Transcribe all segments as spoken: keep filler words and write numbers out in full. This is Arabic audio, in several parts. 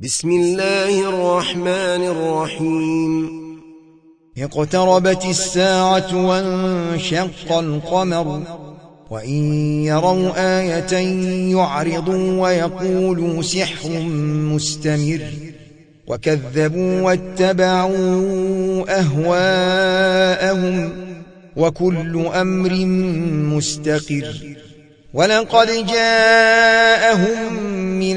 بسم الله الرحمن الرحيم اقتربت الساعة وانشق القمر وإن يروا آية يعرضوا ويقولوا سحر مستمر وكذبوا واتبعوا أهواءهم وكل أمر مستقر ولقد جاءهم من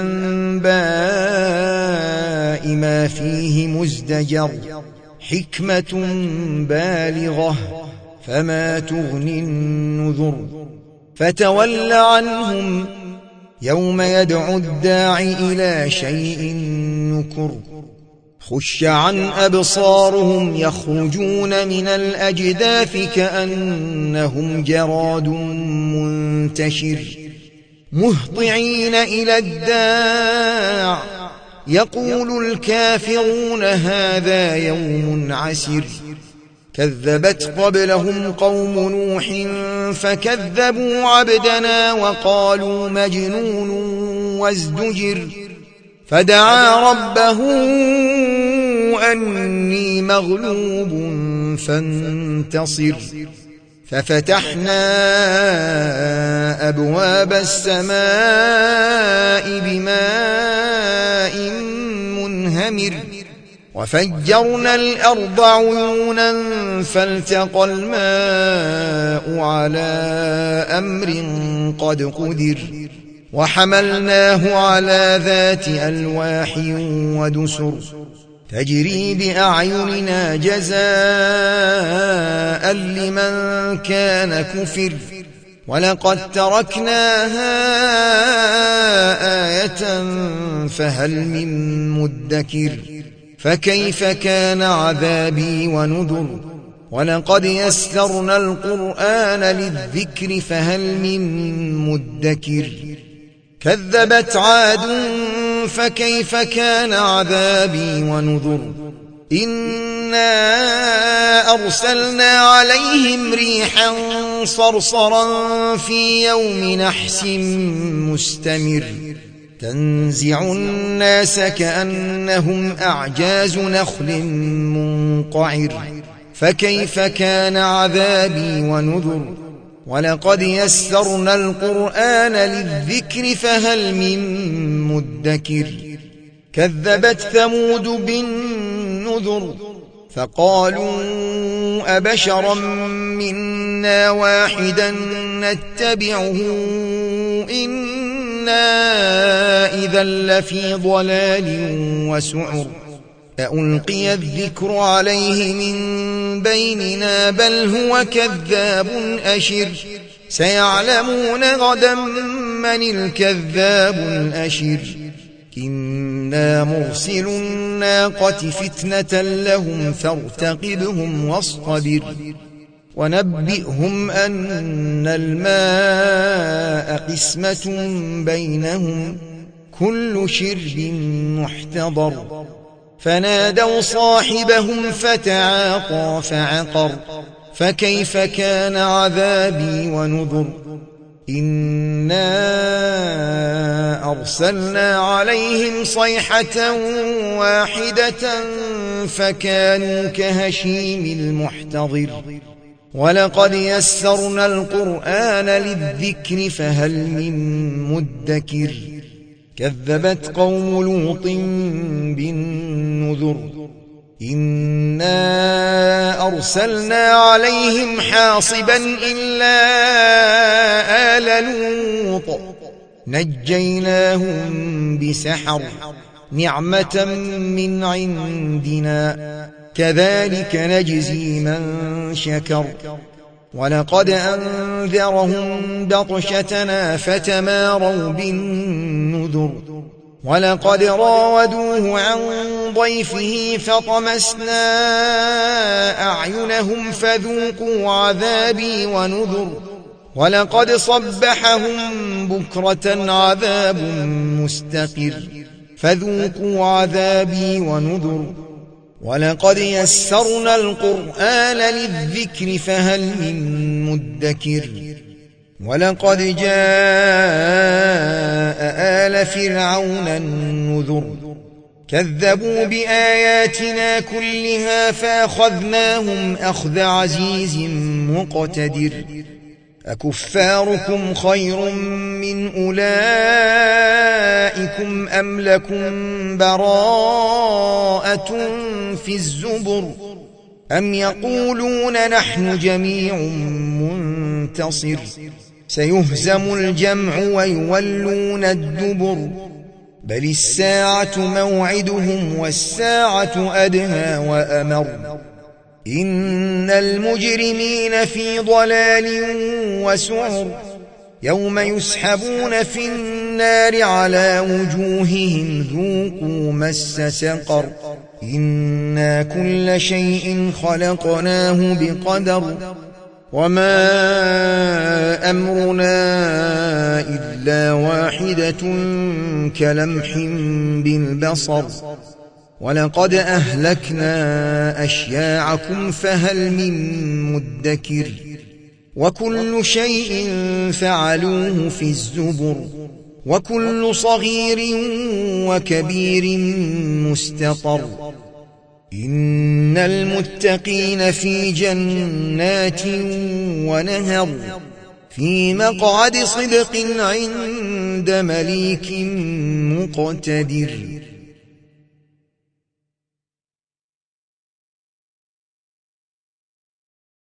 الأنباء ما فيه مزدجر حكمة بالغة فما تغني النذر فتول عنهم يوم يدعو الداع إلى شيء نكر خش عن أبصارهم يخرجون من الأجداث كأنهم جراد منتشر مهطعين إلى الداع يقول الكافرون هذا يوم عسر كذبت قبلهم قوم نوح فكذبوا عبدنا وقالوا مجنون وازدجر فدعا ربه أني مغلوب فانتصر ففتحنا أبواب السماء بماء منهمر وفجرنا الأرض عيونا فالتقى الماء على أمر قد قدر وحملناه على ذات ألواح ودسر تجري بأعيننا جزاء لمن كان كفر ولقد تركناها آية فهل من مدكر فكيف كان عذابي ونذر ولقد يسرنا القرآن للذكر فهل من مدكر كذبت عاد فكيف كان عذابي ونذر إنا أرسلنا عليهم ريحا صرصرا في يوم نحس مستمر تنزع الناس كأنهم أعجاز نخل منقعر فكيف كان عذابي ونذر ولقد يسرنا القرآن للذكر فهل من مدكر كذبت ثمود بالنذر فقالوا أبشرا منا واحدا نتبعه إنا إذا لفي ضلال وسعر أألقي الذكر عليه من بيننا بل هو كذاب أشر سيعلمون غدا من الكذاب الأشر إنا مرسل الناقة فتنة لهم فارتقبهم واصطبر ونبئهم أن الماء قسمة بينهم كل شرب محتضر فنادوا صاحبهم فتعاطى فعقر فكيف كان عذابي ونذر إنا أرسلنا عليهم صيحة واحدة فكانوا كهشيم المحتضر ولقد يسرنا القرآن للذكر فهل من مدكر كذبت قوم لوط بالنذر إنا أرسلنا عليهم حاصبا إلا آل لوط نجيناهم بسحر نعمة من عندنا كذلك نجزي من شكر ولقد أنذرهم بطشتنا فتماروا بالنذر ولقد راودوه عن ضيفه فطمسنا أعينهم فذوقوا عذابي ونذر ولقد صبحهم بكرة عذاب مستقر فذوقوا عذابي ونذر ولقد يسرنا القرآن للذكر فهل من مدكر ولقد جاء آل فرعون النذر كذبوا بآياتنا كلها فأخذناهم أخذ عزيز مقتدر أكفاركم خير من أولئكم أم لكم براءة في الزبر أم يقولون نحن جميع منتصر سيهزم الجمع ويولون الدبر بل الساعة موعدهم والساعة أدهى وأمر إن المجرمين في ضلال وسعر يوم يسحبون في النار على وجوههم ذوقوا مس سقر إنا كل شيء خلقناه بقدر وما أمرنا إلا واحدة كلمح بالبصر ولقد أهلكنا أشياعكم فهل من مدكر وكل شيء فعلوه في الزبر وكل صغير وكبير مستطر إن المتقين في جنات ونهر في مقعد صدق عند مليك مقتدر.